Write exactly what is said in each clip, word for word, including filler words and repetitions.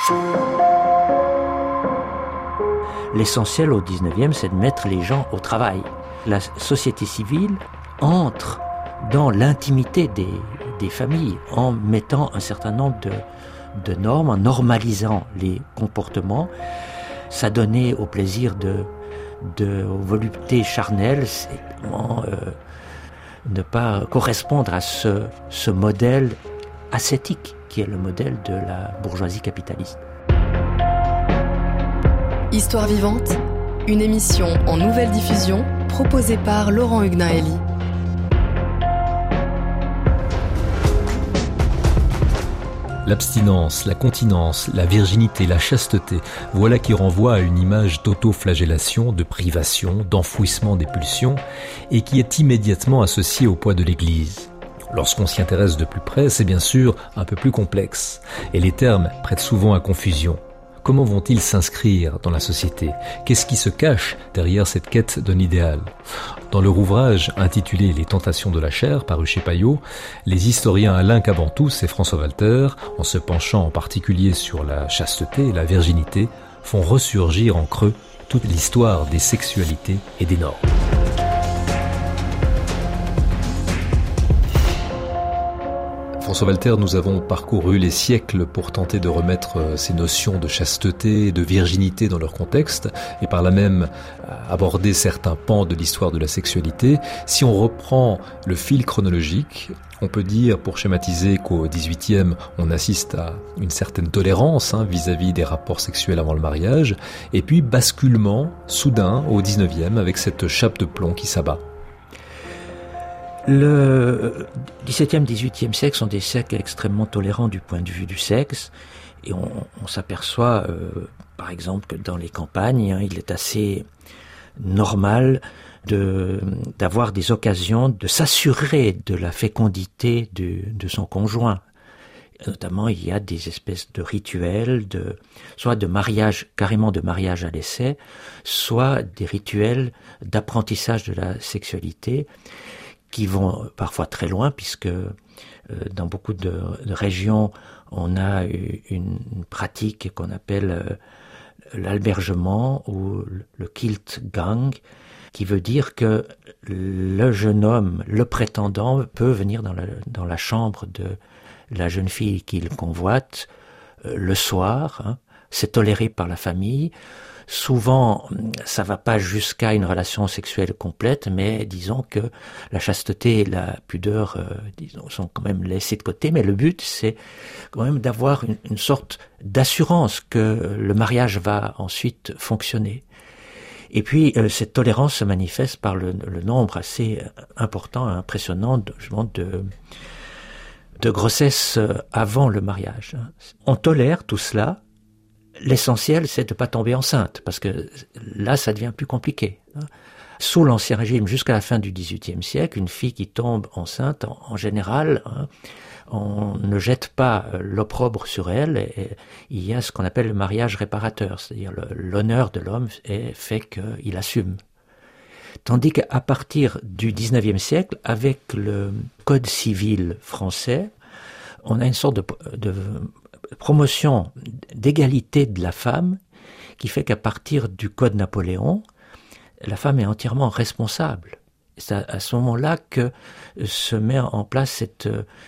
L'essentiel au dix-neuvième, c'est de mettre les gens au travail. La société civile entre dans l'intimité des, des familles en mettant un certain nombre de, de normes, en normalisant les comportements. S'adonner au plaisir de, de aux voluptés charnelles, c'est comment euh, ne pas correspondre à ce, ce modèle ascétique qui est le modèle de la bourgeoisie capitaliste. Histoire vivante, une émission en nouvelle diffusion proposée par Laurent Huguenin-Elie. L'abstinence, la continence, la virginité, la chasteté, voilà qui renvoie à une image d'autoflagellation, de privation, d'enfouissement des pulsions, et qui est immédiatement associée au poids de l'Église. Lorsqu'on s'y intéresse de plus près, c'est bien sûr un peu plus complexe, et les termes prêtent souvent à confusion. Comment vont-ils s'inscrire dans la société ? Qu'est-ce qui se cache derrière cette quête d'un idéal ? Dans leur ouvrage intitulé « Les tentations de la chair » paru chez Payot, les historiens Alain Cavantous et François Walter, en se penchant en particulier sur la chasteté et la virginité, font ressurgir en creux toute l'histoire des sexualités et des normes. François Walter, nous avons parcouru les siècles pour tenter de remettre ces notions de chasteté et de virginité dans leur contexte et par là même aborder certains pans de l'histoire de la sexualité. Si on reprend le fil chronologique, on peut dire, pour schématiser, qu'au dix-huitième, on assiste à une certaine tolérance hein, vis-à-vis des rapports sexuels avant le mariage, et puis basculement soudain au dix-neuvième avec cette chape de plomb qui s'abat. Le dix-septième, dix-huitième siècle sont des siècles extrêmement tolérants du point de vue du sexe, et on, on s'aperçoit, euh, par exemple, que dans les campagnes, hein, il est assez normal de d'avoir des occasions de s'assurer de la fécondité de, de son conjoint. Notamment, il y a des espèces de rituels, de soit de mariage, carrément de mariage à l'essai, soit des rituels d'apprentissage de la sexualité, qui vont parfois très loin, puisque euh, dans beaucoup de, de régions, on a une, une pratique qu'on appelle euh, l'albergement ou le kilt gang, qui veut dire que le jeune homme, le prétendant, peut venir dans la, dans la chambre de la jeune fille qu'il convoite euh, le soir, hein, c'est toléré par la famille. Souvent, ça va pas jusqu'à une relation sexuelle complète, mais disons que la chasteté et la pudeur, euh, disons, sont quand même laissées de côté. Mais le but, c'est quand même d'avoir une, une sorte d'assurance que le mariage va ensuite fonctionner. Et puis, euh, cette tolérance se manifeste par le, le nombre assez important, impressionnant de, de, de grossesses avant le mariage. On tolère tout cela. L'essentiel, c'est de ne pas tomber enceinte, parce que là, ça devient plus compliqué. Sous l'Ancien Régime, jusqu'à la fin du dix-huitième siècle, une fille qui tombe enceinte, en, en général, hein, on ne jette pas l'opprobre sur elle, et, et il y a ce qu'on appelle le mariage réparateur, c'est-à-dire le, l'honneur de l'homme est fait qu'il assume. Tandis qu'à partir du dix-neuvième siècle, avec le Code civil français, on a une sorte de... de promotion d'égalité de la femme qui fait qu'à partir du Code Napoléon, la femme est entièrement responsable. C'est à ce moment-là que se met en place cette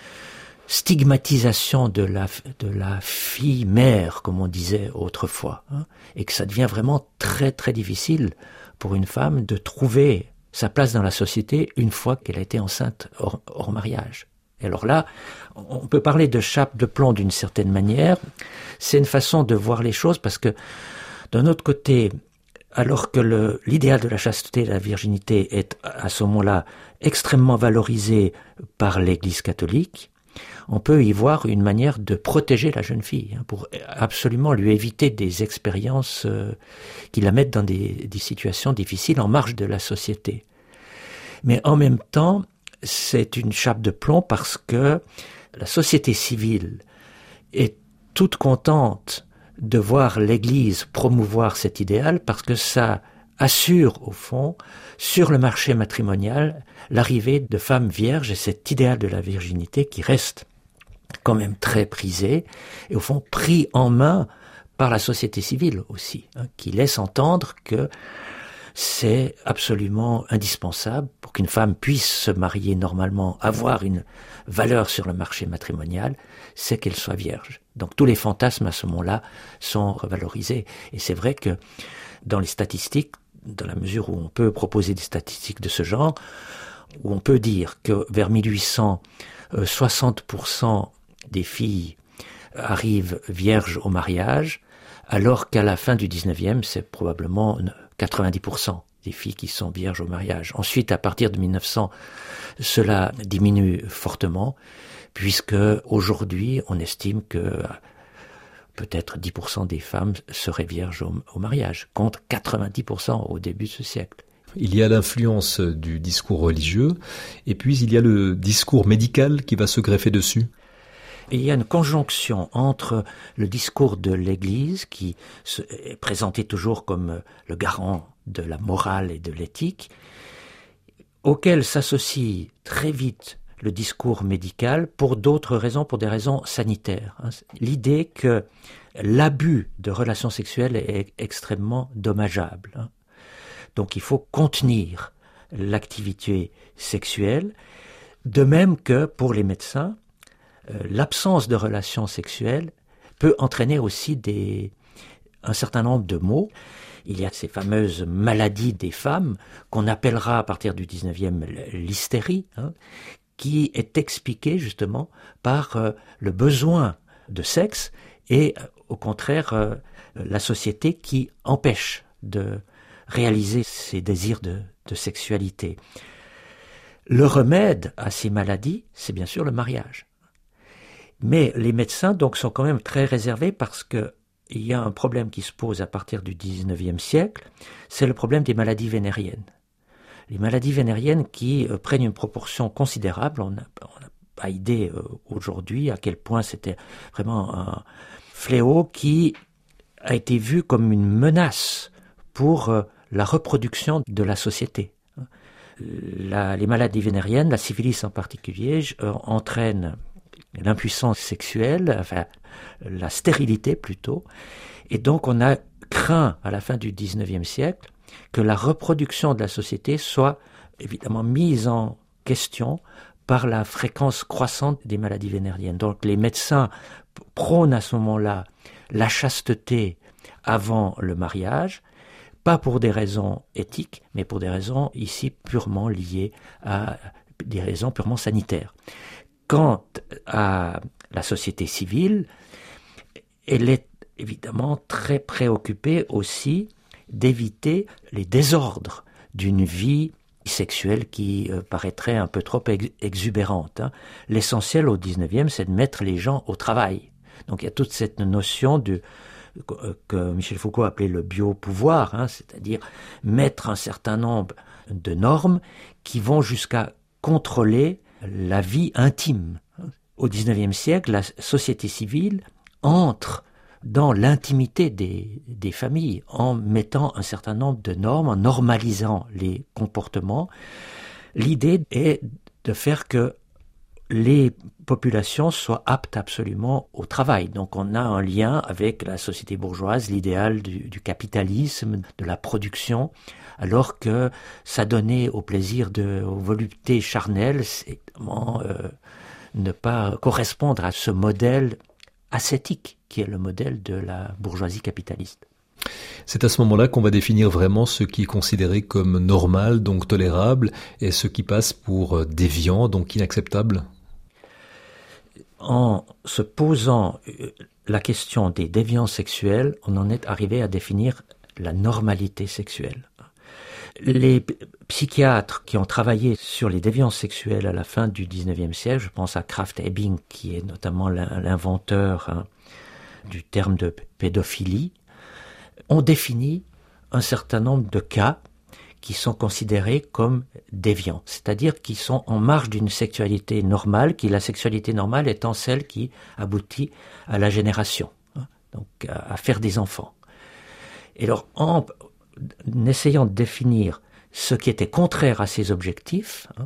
stigmatisation de la, de la fille mère, comme on disait autrefois, hein, et que ça devient vraiment très très difficile pour une femme de trouver sa place dans la société une fois qu'elle a été enceinte hors, hors mariage. Et alors là, on peut parler de chape de plomb d'une certaine manière. C'est une façon de voir les choses parce que, d'un autre côté, alors que le, l'idéal de la chasteté et de la virginité est à ce moment-là extrêmement valorisé par l'Église catholique, on peut y voir une manière de protéger la jeune fille, hein, pour absolument lui éviter des expériences euh, qui la mettent dans des, des situations difficiles en marge de la société. Mais en même temps, c'est une chape de plomb parce que la société civile est toute contente de voir l'Église promouvoir cet idéal parce que ça assure, au fond, sur le marché matrimonial, l'arrivée de femmes vierges et cet idéal de la virginité qui reste quand même très prisé et, au fond, pris en main par la société civile aussi, hein, qui laisse entendre que c'est absolument indispensable pour qu'une femme puisse se marier normalement, avoir une valeur sur le marché matrimonial, c'est qu'elle soit vierge. Donc tous les fantasmes à ce moment-là sont revalorisés. Et c'est vrai que dans les statistiques, dans la mesure où on peut proposer des statistiques de ce genre, où on peut dire que vers mille huit cents, soixante pour cent des filles arrivent vierges au mariage, alors qu'à la fin du dix-neuvième, c'est probablement quatre-vingt-dix pour cent des filles qui sont vierges au mariage. Ensuite, à partir de mille neuf cents, cela diminue fortement, puisque aujourd'hui, on estime que peut-être dix pour cent des femmes seraient vierges au, au mariage, contre quatre-vingt-dix pour cent au début de ce siècle. Il y a l'influence du discours religieux, et puis il y a le discours médical qui va se greffer dessus. Et il y a une conjonction entre le discours de l'Église, qui est présenté toujours comme le garant de la morale et de l'éthique, auquel s'associe très vite le discours médical pour d'autres raisons, pour des raisons sanitaires. L'idée que l'abus de relations sexuelles est extrêmement dommageable. Donc il faut contenir l'activité sexuelle, de même que pour les médecins, Euh, l'absence de relations sexuelles peut entraîner aussi des, un certain nombre de maux. Il y a ces fameuses maladies des femmes qu'on appellera à partir du dix-neuvième l'hystérie, hein, qui est expliquée justement par euh, le besoin de sexe et euh, au contraire euh, la société qui empêche de réaliser ces désirs de, de sexualité. Le remède à ces maladies, c'est bien sûr le mariage. Mais les médecins donc sont quand même très réservés parce que il y a un problème qui se pose à partir du dix-neuvième siècle, c'est le problème des maladies vénériennes. Les maladies vénériennes qui euh, prennent une proportion considérable. On n'a pas idée euh, aujourd'hui à quel point c'était vraiment un fléau qui a été vu comme une menace pour euh, la reproduction de la société. La, les maladies vénériennes, la syphilis en particulier, euh, entraînent l'impuissance sexuelle, enfin la stérilité plutôt, et donc on a craint à la fin du dix-neuvième siècle que la reproduction de la société soit évidemment mise en question par la fréquence croissante des maladies vénériennes. Donc les médecins prônent à ce moment-là la chasteté avant le mariage, pas pour des raisons éthiques, mais pour des raisons ici purement liées à des raisons purement sanitaires. Quant à la société civile, elle est évidemment très préoccupée aussi d'éviter les désordres d'une vie sexuelle qui euh, paraîtrait un peu trop ex- exubérante. Hein. L'essentiel au dix-neuvième, c'est de mettre les gens au travail. Donc il y a toute cette notion de, euh, que Michel Foucault appelait le biopouvoir, hein, c'est-à-dire mettre un certain nombre de normes qui vont jusqu'à contrôler la vie intime. Au dix-neuvième siècle, la société civile entre dans l'intimité des, des familles en mettant un certain nombre de normes, en normalisant les comportements. L'idée est de faire que les populations soient aptes absolument au travail. Donc on a un lien avec la société bourgeoise, l'idéal du, du capitalisme, de la production, alors que s'adonner au plaisir, de, aux voluptés charnelles, c'est vraiment euh, ne pas correspondre à ce modèle ascétique qui est le modèle de la bourgeoisie capitaliste. C'est à ce moment-là qu'on va définir vraiment ce qui est considéré comme normal, donc tolérable, et ce qui passe pour déviant, donc inacceptable. En se posant la question des déviances sexuelles, on en est arrivé à définir la normalité sexuelle. Les psychiatres qui ont travaillé sur les déviances sexuelles à la fin du dix-neuvième siècle, je pense à Krafft-Ebing, qui est notamment l'inventeur hein, du terme de pédophilie, ont défini un certain nombre de cas qui sont considérés comme déviants, c'est-à-dire qui sont en marge d'une sexualité normale, qui la sexualité normale étant celle qui aboutit à la génération, hein, donc à, à faire des enfants. Et alors, en essayant de définir ce qui était contraire à ces objectifs, hein,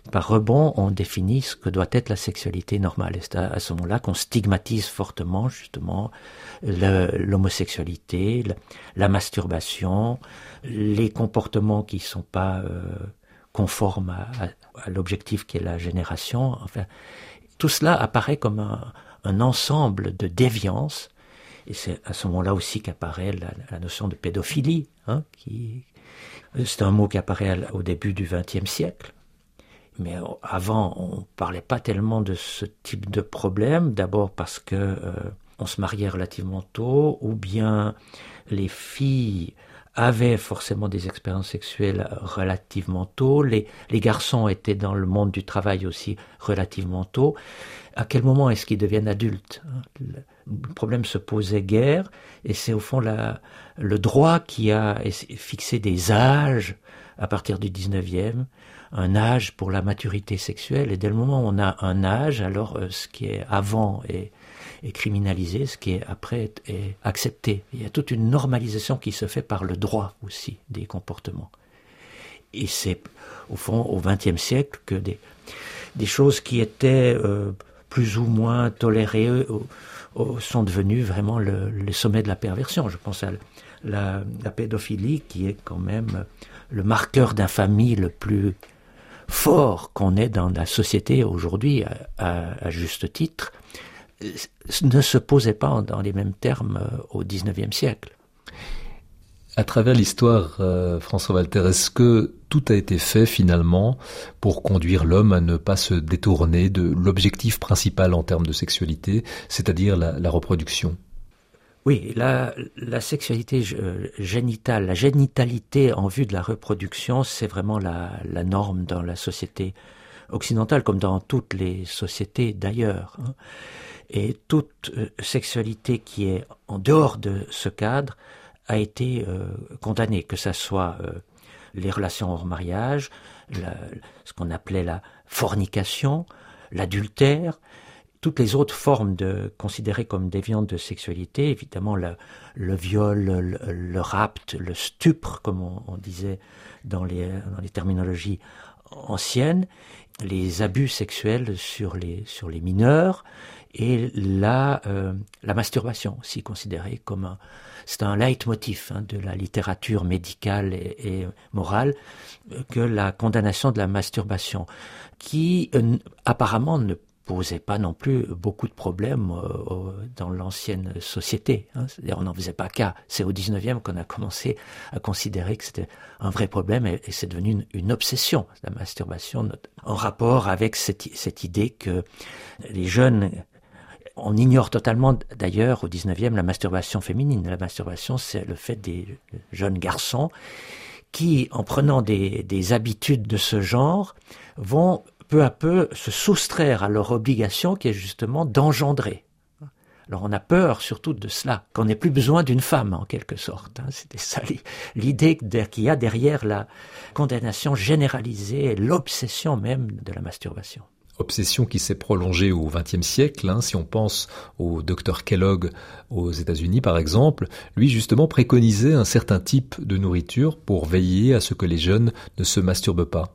par rebond, on définit ce que doit être la sexualité normale. Et c'est à, à ce moment-là qu'on stigmatise fortement, justement, le, l'homosexualité, la, la masturbation, les comportements qui ne sont pas euh, conformes à, à, à l'objectif qui est la génération. Enfin, tout cela apparaît comme un, un ensemble de déviance. Et c'est à ce moment-là aussi qu'apparaît la, la notion de pédophilie, hein, qui, c'est un mot qui apparaît au début du vingtième siècle. Mais avant, on ne parlait pas tellement de ce type de problème, d'abord parce que euh, on se mariait relativement tôt, ou bien les filles avaient forcément des expériences sexuelles relativement tôt, les, les garçons étaient dans le monde du travail aussi relativement tôt. À quel moment est-ce qu'ils deviennent adultes ? Le problème se posait guère, et c'est au fond la, le droit qui a fixé des âges à partir du dix-neuvième, un âge pour la maturité sexuelle, et dès le moment où on a un âge, alors euh, ce qui est avant est, est criminalisé, ce qui est après est, est accepté. Il y a toute une normalisation qui se fait par le droit aussi des comportements. Et c'est au fond au vingtième siècle que des, des choses qui étaient euh, plus ou moins tolérées euh, euh, sont devenues vraiment le, le sommet de la perversion. Je pense à la, la pédophilie qui est quand même le marqueur d'infamie le plus fort qu'on ait dans la société aujourd'hui, à, à, à juste titre, ne se posait pas dans les mêmes termes au dix-neuvième siècle. À travers l'histoire, euh, François Walter, est-ce que tout a été fait finalement pour conduire l'homme à ne pas se détourner de l'objectif principal en termes de sexualité, c'est-à-dire la, la reproduction ? Oui, la, la sexualité génitale, la génitalité en vue de la reproduction, c'est vraiment la, la norme dans la société occidentale, comme dans toutes les sociétés d'ailleurs. Et toute sexualité qui est en dehors de ce cadre a été euh, condamnée, que ce soit euh, les relations hors mariage, la, ce qu'on appelait la fornication, l'adultère, toutes les autres formes de considérées comme déviantes de sexualité, évidemment le, le viol, le, le rapt, le stupre, comme on, on disait dans les, dans les terminologies anciennes, les abus sexuels sur les, sur les mineurs, et la, euh, la masturbation aussi considérée comme un, c'est un leitmotiv hein, de la littérature médicale et, et morale, que la condamnation de la masturbation, qui euh, apparemment ne posait pas non plus beaucoup de problèmes euh, dans l'ancienne société. Hein. C'est-à-dire on n'en faisait pas cas. C'est au dix-neuvième qu'on a commencé à considérer que c'était un vrai problème et, et c'est devenu une, une obsession, la masturbation, en rapport avec cette, cette idée que les jeunes... On ignore totalement, d'ailleurs, au dix-neuvième, la masturbation féminine. La masturbation, c'est le fait des jeunes garçons qui, en prenant des, des habitudes de ce genre, vont peu à peu se soustraire à leur obligation qui est justement d'engendrer. Alors on a peur surtout de cela, qu'on n'ait plus besoin d'une femme en quelque sorte. C'était ça l'idée qu'il y a derrière la condamnation généralisée et l'obsession même de la masturbation. Obsession qui s'est prolongée au vingtième siècle, hein, si on pense au docteur Kellogg aux États-Unis par exemple, lui justement préconisait un certain type de nourriture pour veiller à ce que les jeunes ne se masturbent pas.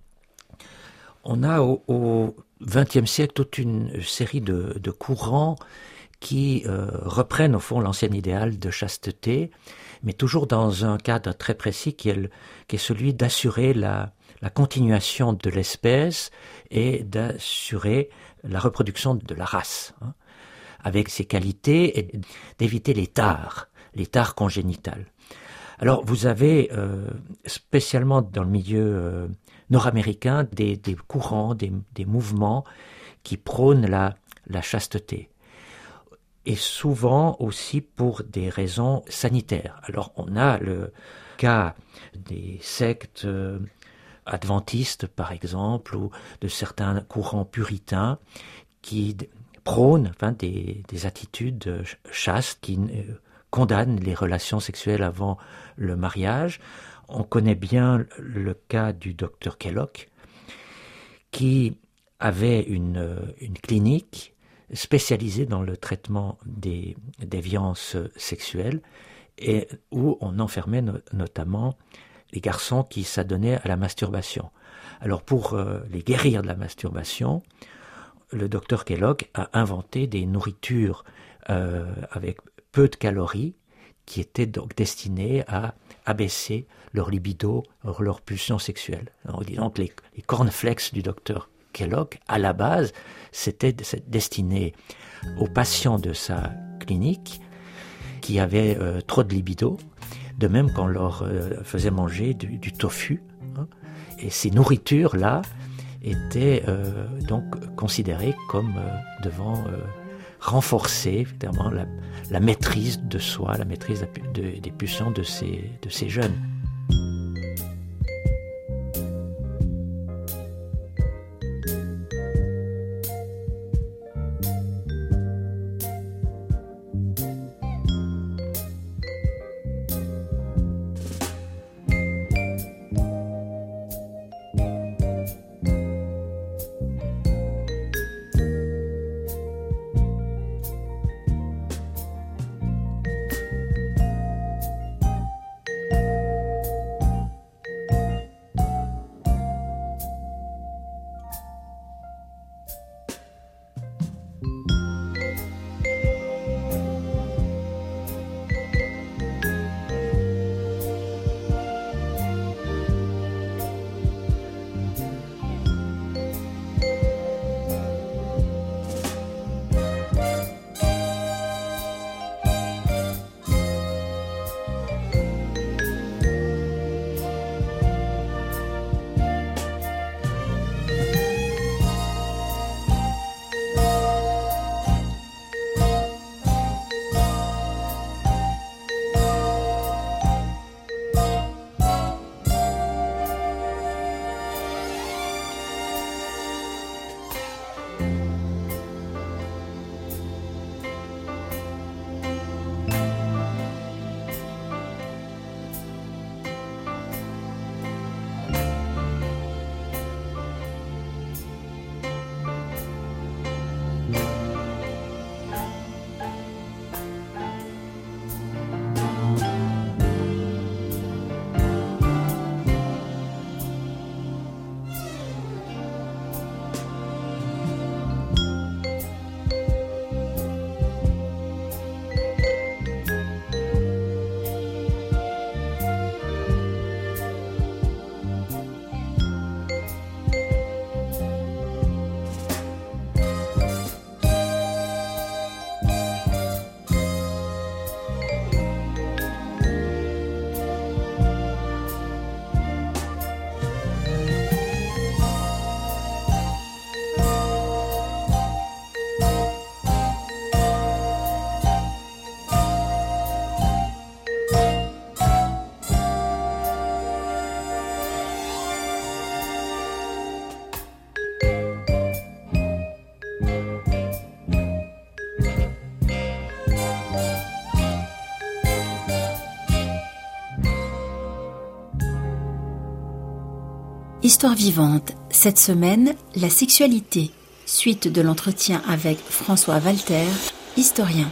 On a au, au vingtième siècle toute une série de, de courants qui euh, reprennent au fond l'ancien idéal de chasteté, mais toujours dans un cadre très précis qui est, le, qui est celui d'assurer la, la continuation de l'espèce et d'assurer la reproduction de la race, hein, avec ses qualités et d'éviter les tares, les tares congénitales. Alors vous avez euh, spécialement dans le milieu euh, nord-américain des, des courants, des, des mouvements qui prônent la, la chasteté. Et souvent aussi pour des raisons sanitaires. Alors on a le cas des sectes euh, adventistes par exemple, ou de certains courants puritains qui prônent enfin, des, des attitudes chastes, qui euh, condamnent les relations sexuelles avant le mariage. On connaît bien le cas du docteur Kellogg, qui avait une, une clinique spécialisée dans le traitement des déviances sexuelles et où on enfermait no- notamment des garçons qui s'adonnaient à la masturbation. Alors pour euh, les guérir de la masturbation, le docteur Kellogg a inventé des nourritures euh, avec peu de calories qui étaient donc destinées à abaisser leur libido, leur pulsion sexuelle. Alors, disons que les, les cornflakes du docteur Kellogg, à la base, c'était destiné aux patients de sa clinique qui avaient euh, trop de libido, de même qu'on leur euh, faisait manger du, du tofu. Hein, et ces nourritures-là étaient euh, donc considérées comme euh, devant euh, renforcer évidemment la, la maîtrise de soi, la maîtrise de, de, des pulsions de ces, de ces jeunes. Histoire vivante, cette semaine, la sexualité, suite de l'entretien avec François Walter, historien.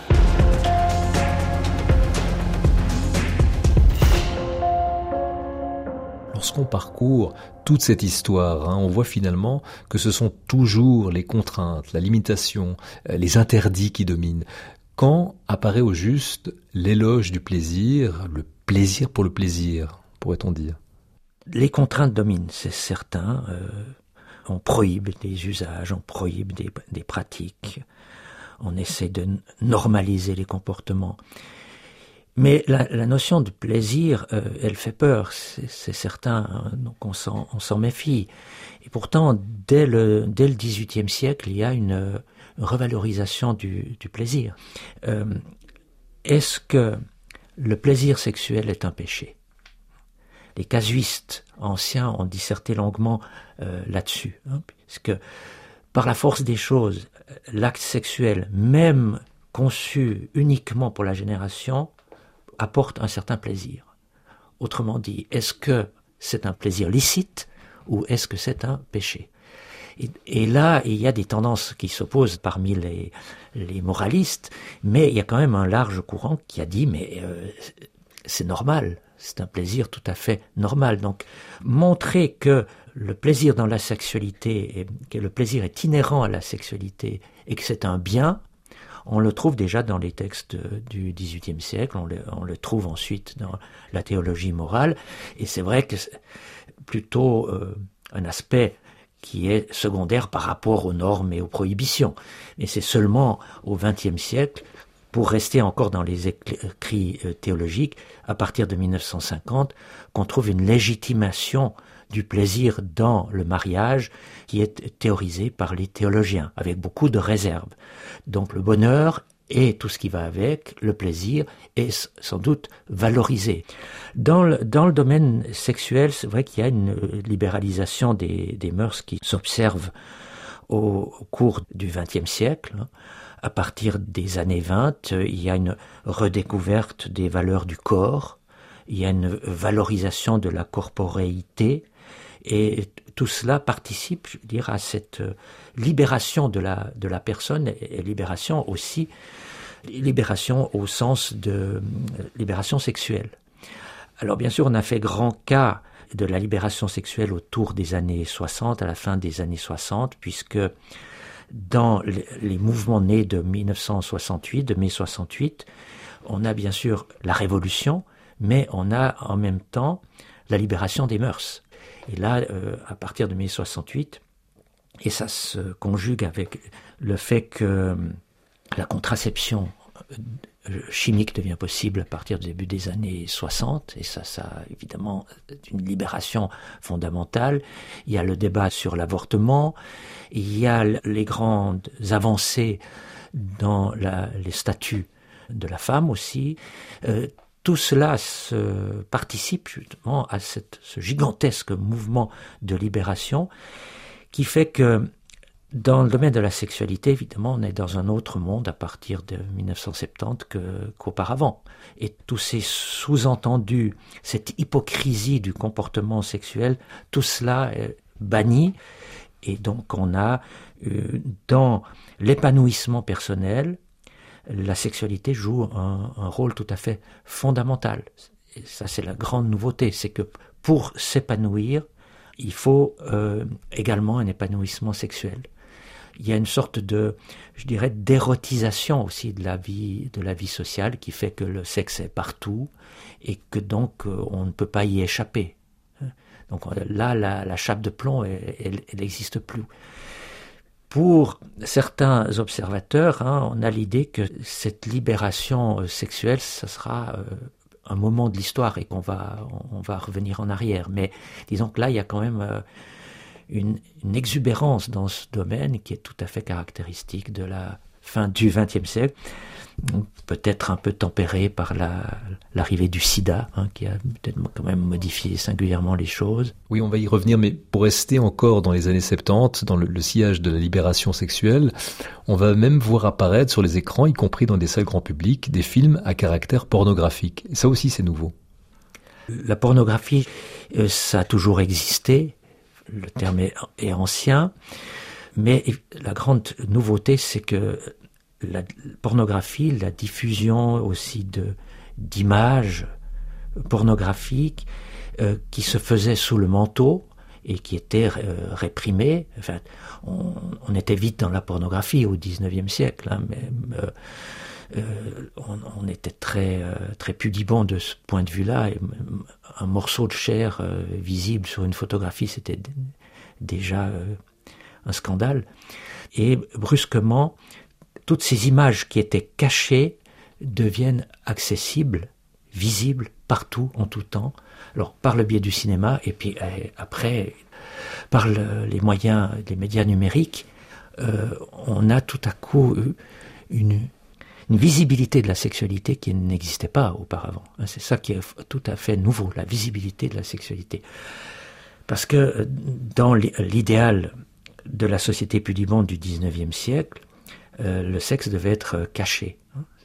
Lorsqu'on parcourt toute cette histoire, hein, on voit finalement que ce sont toujours les contraintes, la limitation, les interdits qui dominent. Quand apparaît au juste l'éloge du plaisir, le plaisir pour le plaisir, pourrait-on dire ? Les contraintes dominent, c'est certain. Euh, on prohibe des usages, on prohibe des, des pratiques, on essaie de normaliser les comportements. Mais la, la notion de plaisir, euh, elle fait peur, c'est, c'est certain, hein, donc on s'en, on s'en méfie. Et pourtant, dès le, dès le dix-huitième siècle, il y a une, une revalorisation du, du plaisir. Euh, est-ce que le plaisir sexuel est un péché ? Les casuistes anciens ont disserté longuement euh, là-dessus, hein, puisque par la force des choses, l'acte sexuel, même conçu uniquement pour la génération, apporte un certain plaisir. Autrement dit, est-ce que c'est un plaisir licite ou est-ce que c'est un péché ? Et, et là, il y a des tendances qui s'opposent parmi les, les moralistes, mais il y a quand même un large courant qui a dit, mais euh, c'est normal, c'est un plaisir tout à fait normal. Donc, montrer que le plaisir dans la sexualité, est, que le plaisir est inhérent à la sexualité et que c'est un bien, on le trouve déjà dans les textes du dix-huitième siècle, on le, on le trouve ensuite dans la théologie morale, et c'est vrai que c'est plutôt euh, un aspect qui est secondaire par rapport aux normes et aux prohibitions. Mais c'est seulement au vingtième siècle, pour rester encore dans les écrits théologiques, à partir de mille neuf cent cinquante, qu'on trouve une légitimation du plaisir dans le mariage qui est théorisée par les théologiens, avec beaucoup de réserves. Donc le bonheur et tout ce qui va avec, le plaisir, est sans doute valorisé. Dans le, dans le domaine sexuel, c'est vrai qu'il y a une libéralisation des, des mœurs qui s'observe au, au cours du vingtième siècle. À partir des années vingt, il y a une redécouverte des valeurs du corps, il y a une valorisation de la corporéité, et tout cela participe, je veux dire, à cette libération de la, de la personne, et libération aussi, libération au sens de libération sexuelle. Alors bien sûr, on a fait grand cas de la libération sexuelle autour des années soixante, à la fin des années soixante, puisque dans les mouvements nés de mille neuf cent soixante-huit, de mai soixante-huit, on a bien sûr la révolution, mais on a en même temps la libération des mœurs. Et là, euh, à partir de mai soixante-huit, et ça se conjugue avec le fait que la contraception chimique devient possible à partir du début des années soixante, et ça, ça évidemment, une libération fondamentale. Il y a le débat sur l'avortement, il y a les grandes avancées dans la, les statuts de la femme aussi. Euh, Tout cela se participe justement à cette, ce gigantesque mouvement de libération qui fait que dans le domaine de la sexualité, évidemment, on est dans un autre monde à partir de mille neuf cent soixante-dix que, qu'auparavant. Et tous ces sous-entendus, cette hypocrisie du comportement sexuel, tout cela est banni. Et donc on a euh, dans l'épanouissement personnel, la sexualité joue un, un rôle tout à fait fondamental. Et ça, c'est la grande nouveauté, c'est que pour s'épanouir, il faut euh, également un épanouissement sexuel. Il y a une sorte de, je dirais, d'érotisation aussi de la vie, de la vie sociale qui fait que le sexe est partout et que donc euh, on ne peut pas y échapper. Donc là, la, la chape de plomb, elle n'existe plus. Pour certains observateurs, hein, on a l'idée que cette libération euh, sexuelle, ça sera euh, un moment de l'histoire et qu'on va, on va revenir en arrière. Mais disons que là, il y a quand même euh, une, une exubérance dans ce domaine qui est tout à fait caractéristique de la fin du vingtième siècle, peut-être un peu tempérée par la, l'arrivée du sida, hein, qui a peut-être quand même modifié singulièrement les choses. Oui, on va y revenir, mais pour rester encore dans les années soixante-dix, dans le, le sillage de la libération sexuelle, on va même voir apparaître sur les écrans, y compris dans des salles grand public, des films à caractère pornographique. Et ça aussi, c'est nouveau. La pornographie, euh, ça a toujours existé, le terme est, est ancien, mais la grande nouveauté, c'est que la pornographie, la diffusion aussi de, d'images pornographiques euh, qui se faisaient sous le manteau et qui étaient euh, réprimées. Enfin, on, on était vite dans la pornographie au dix-neuvième siècle, hein, mais euh, euh, on, on était très, euh, très pudibond de ce point de vue-là. Et un morceau de chair euh, visible sur une photographie, c'était d- déjà euh, un scandale. Et brusquement, toutes ces images qui étaient cachées deviennent accessibles, visibles, partout, en tout temps. Alors, par le biais du cinéma, et puis euh, après, par le, les moyens, les médias numériques, euh, on a tout à coup une, une visibilité de la sexualité qui n'existait pas auparavant. C'est ça qui est tout à fait nouveau, la visibilité de la sexualité. Parce que dans l'idéal de la société pudibonde du dix-neuvième siècle, Euh, le sexe devait être euh, caché.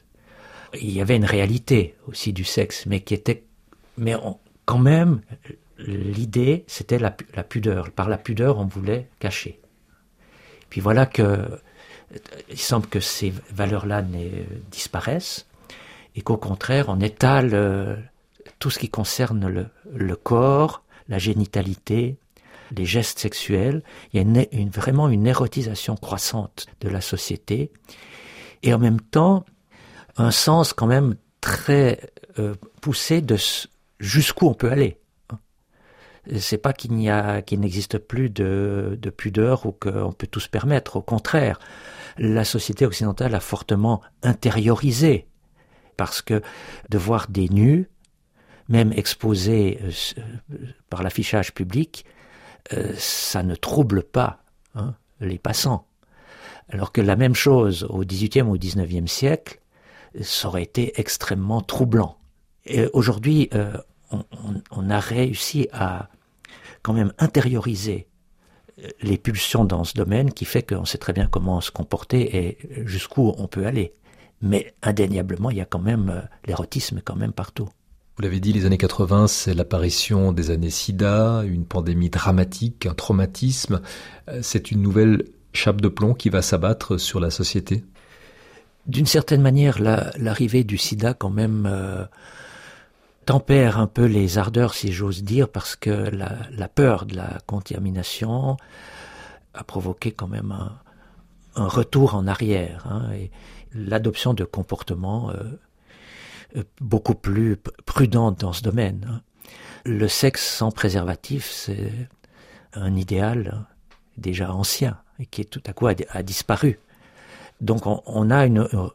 Il y avait une réalité aussi du sexe, mais qui était, mais on, quand même, l'idée, c'était la, la pudeur. Par la pudeur, on voulait cacher. Puis voilà que, il semble que ces valeurs-là disparaissent, et qu'au contraire, on étale euh, tout ce qui concerne le, le corps, la génitalité, les gestes sexuels. Il y a une, une, vraiment une érotisation croissante de la société et en même temps un sens quand même très euh, poussé de jusqu'où on peut aller. C'est pas qu'il n'y a, qu'il n'existe plus de, de pudeur ou qu'on peut tout se permettre. Au contraire, la société occidentale a fortement intériorisé parce que de voir des nus, même exposés euh, par l'affichage public, euh, ça ne trouble pas hein, les passants. Alors que la même chose au dix-huitième ou au dix-neuvième siècle, ça aurait été extrêmement troublant. Et aujourd'hui, euh, on, on, on a réussi à quand même intérioriser les pulsions dans ce domaine qui fait qu'on sait très bien comment se comporter et jusqu'où on peut aller. Mais indéniablement, il y a quand même l'érotisme quand même partout. Vous l'avez dit, les années quatre-vingts, c'est l'apparition des années sida, une pandémie dramatique, un traumatisme. C'est une nouvelle chape de plomb qui va s'abattre sur la société. D'une certaine manière, la, l'arrivée du sida quand même euh, tempère un peu les ardeurs, si j'ose dire, parce que la, la peur de la contamination a provoqué quand même un, un retour en arrière, hein, et l'adoption de comportements euh, beaucoup plus prudents dans ce domaine. Hein. Le sexe sans préservatif, c'est un idéal déjà ancien et qui tout à coup a, a disparu. Donc on, on a une, euh,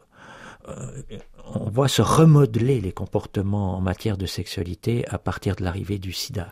on voit se remodeler les comportements en matière de sexualité à partir de l'arrivée du sida.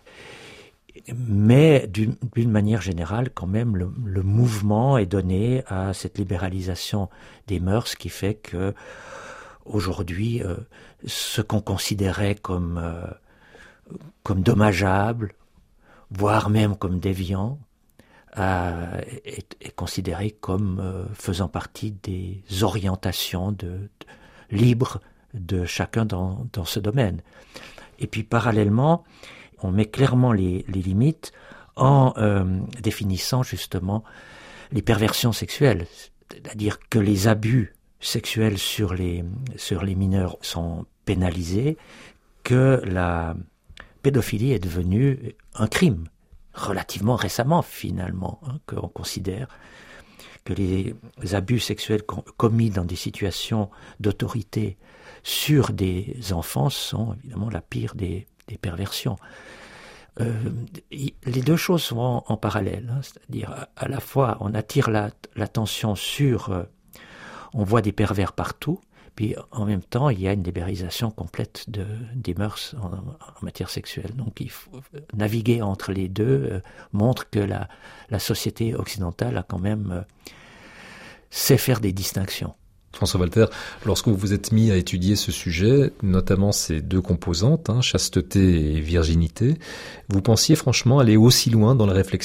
Mais d'une, d'une manière générale, quand même, le, le mouvement est donné à cette libéralisation des mœurs qui fait que aujourd'hui, euh, ce qu'on considérait comme euh, comme dommageable, voire même comme déviant, Euh, est, est considéré comme euh, faisant partie des orientations de, de, libres de chacun dans, dans ce domaine. Et puis parallèlement, on met clairement les, les limites en euh, définissant justement les perversions sexuelles, c'est-à-dire que les abus sexuels sur les, sur les mineurs sont pénalisés, que la pédophilie est devenue un crime. Relativement récemment, finalement, hein, qu'on considère que les abus sexuels com- commis dans des situations d'autorité sur des enfants sont évidemment la pire des, des perversions. Euh, y, les deux choses sont en, en parallèle, hein, c'est-à-dire à, à la fois on attire la, l'attention sur, euh, on voit des pervers partout, puis en même temps, il y a une libéralisation complète de, des mœurs en, en matière sexuelle. Donc il faut naviguer entre les deux euh, montre que la, la société occidentale a quand même euh, sait faire des distinctions. François Walter, lorsque vous vous êtes mis à étudier ce sujet, notamment ces deux composantes, hein, chasteté et virginité, vous pensiez franchement aller aussi loin dans la réflexion ?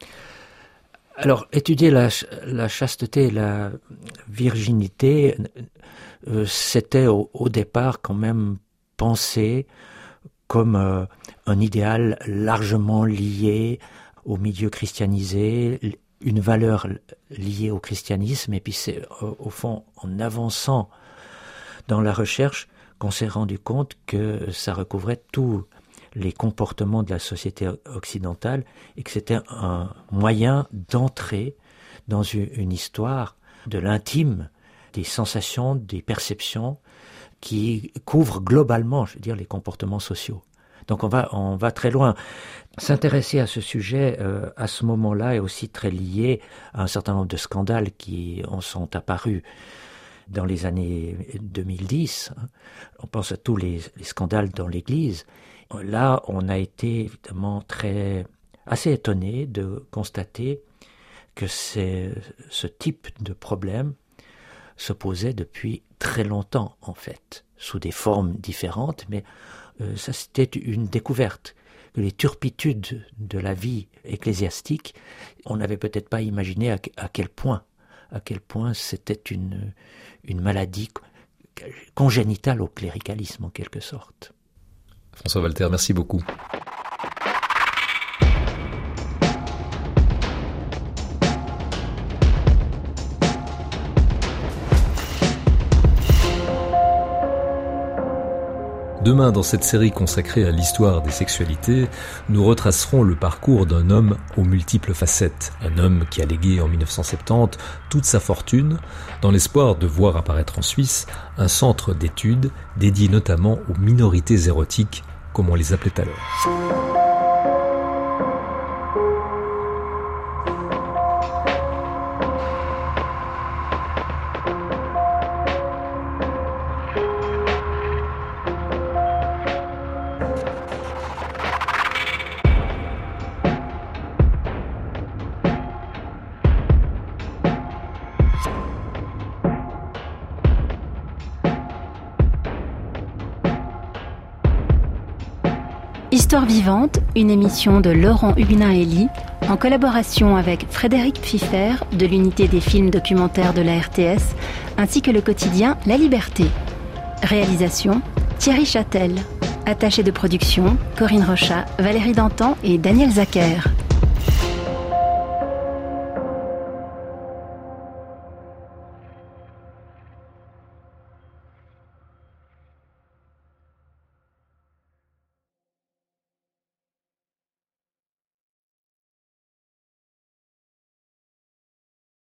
Alors, étudier la, la chasteté et la virginité, euh, c'était au, au départ quand même pensé comme euh, un idéal largement lié au milieu christianisé, une valeur liée au christianisme, et puis c'est au, au fond en avançant dans la recherche qu'on s'est rendu compte que ça recouvrait tous les comportements de la société occidentale et que c'était un moyen d'entrer dans une, une histoire de l'intime, des sensations, des perceptions qui couvrent globalement, je veux dire, les comportements sociaux. Donc on va, on va très loin. S'intéresser à ce sujet euh, à ce moment-là est aussi très lié à un certain nombre de scandales qui en sont apparus dans les années deux mille dix. On pense à tous les, les scandales dans l'Église. Là, on a été évidemment très, assez étonné de constater que c'est, ce type de problème se posait depuis très longtemps, en fait, sous des formes différentes, mais euh, ça c'était une découverte. Que les turpitudes de la vie ecclésiastique, on n'avait peut-être pas imaginé à, à quel point, à quel point c'était une, une maladie congénitale au cléricalisme, en quelque sorte. François Walter, merci beaucoup. Demain, dans cette série consacrée à l'histoire des sexualités, nous retracerons le parcours d'un homme aux multiples facettes. Un homme qui a légué en dix-neuf cent soixante-dix toute sa fortune, dans l'espoir de voir apparaître en Suisse un centre d'études dédié notamment aux minorités érotiques, comme on les appelait alors. Histoire vivante, une émission de Laurent Huguenin-Elie, en collaboration avec Frédéric Pfiffer de l'unité des films documentaires de la R T S, ainsi que le quotidien La Liberté. Réalisation, Thierry Châtel. Attaché de production, Corinne Rochat, Valérie Dantan et Daniel Zacher.